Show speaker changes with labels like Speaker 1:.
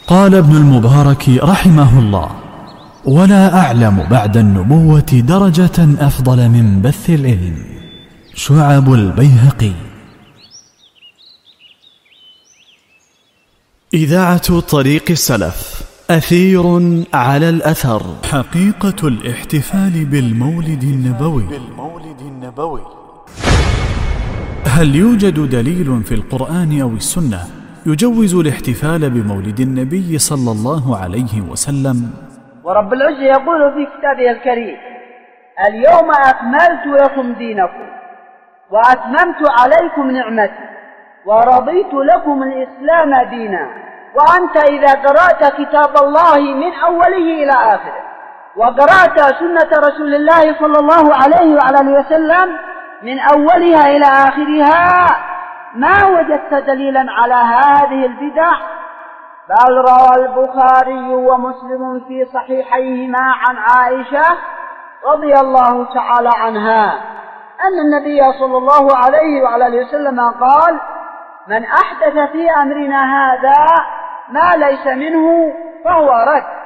Speaker 1: قال ابن المبارك رحمه الله: ولا أعلم بعد النبوة درجة أفضل من بث العلم. شعب البيهقي. إذاعة طريق السلف، أثير على الأثر. حقيقة الاحتفال بالمولد النبوي. هل يوجد دليل في القرآن أو السنة يجوز الاحتفال بمولد النبي صلى الله عليه وسلم؟
Speaker 2: ورب العزة يقول في كتابه الكريم: اليوم أكملت لكم دينكم وأتممت عليكم نعمتي ورضيت لكم الإسلام دينا. وأنت إذا قرأت كتاب الله من أوله إلى آخره وقرأت سنة رسول الله صلى الله عليه وعلى وسلم من أولها إلى آخرها ما وجدت دليلا على هذه البدع، بل روى البخاري ومسلم في صحيحيهما عن عائشة رضي الله تعالى عنها أن النبي صلى الله عليه وعلى وسلم قال: من أحدث في أمرنا هذا ما ليس منه فهو رد.